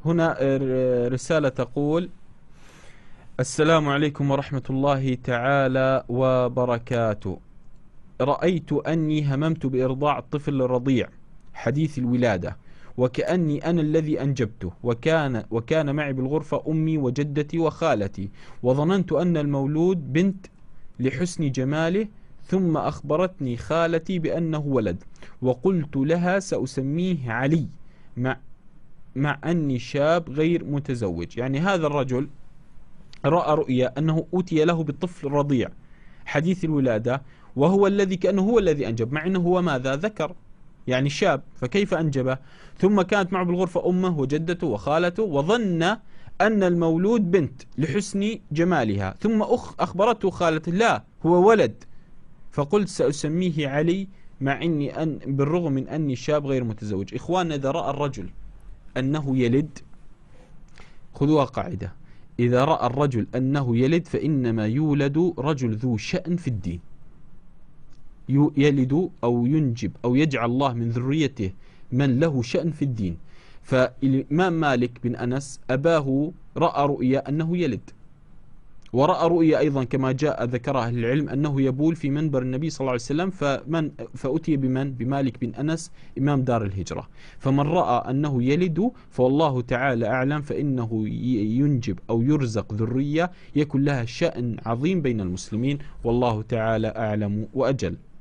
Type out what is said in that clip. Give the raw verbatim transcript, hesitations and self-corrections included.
هنا رسالة تقول: السلام عليكم ورحمة الله تعالى وبركاته. رأيت أني هممت بإرضاع الطفل الرضيع حديث الولادة، وكأني أنا الذي أنجبته، وكان وكان معي بالغرفة أمي وجدتي وخالتي، وظننت أن المولود بنت لحسن جماله، ثم أخبرتني خالتي بأنه ولد، وقلت لها سأسميه علي، مع مع أني شاب غير متزوج. يعني هذا الرجل رأى رؤيا أنه أوتي له بالطفل الرضيع حديث الولادة، وهو الذي كأنه هو الذي أنجب، مع أنه هو ماذا ذكر، يعني شاب، فكيف أنجبه؟ ثم كانت معه بالغرفة أمه وجدته وخالته، وظن أن المولود بنت لحسن جمالها، ثم أخ أخبرته خالته لا هو ولد، فقلت سأسميه علي، مع أني أن بالرغم من أني شاب غير متزوج. إخواننا، إذا رأى الرجل أنه يلد، خذوها قاعدة: إذا رأى الرجل أنه يلد فإنما يولد رجل ذو شأن في الدين، يلد أو ينجب أو يجعل الله من ذريته من له شأن في الدين. فالإمام مالك بن أنس أباه رأى رؤيا أنه يلد، ورأى رؤيا أيضا كما جاء ذكرها أهل العلم أنه يبول في منبر النبي صلى الله عليه وسلم، فمن فأتي بمن بمالك بن أنس إمام دار الهجرة. فمن رأى أنه يلد فوالله تعالى أعلم، فإنه ينجب أو يرزق ذرية يكون لها شأن عظيم بين المسلمين، والله تعالى أعلم وأجل.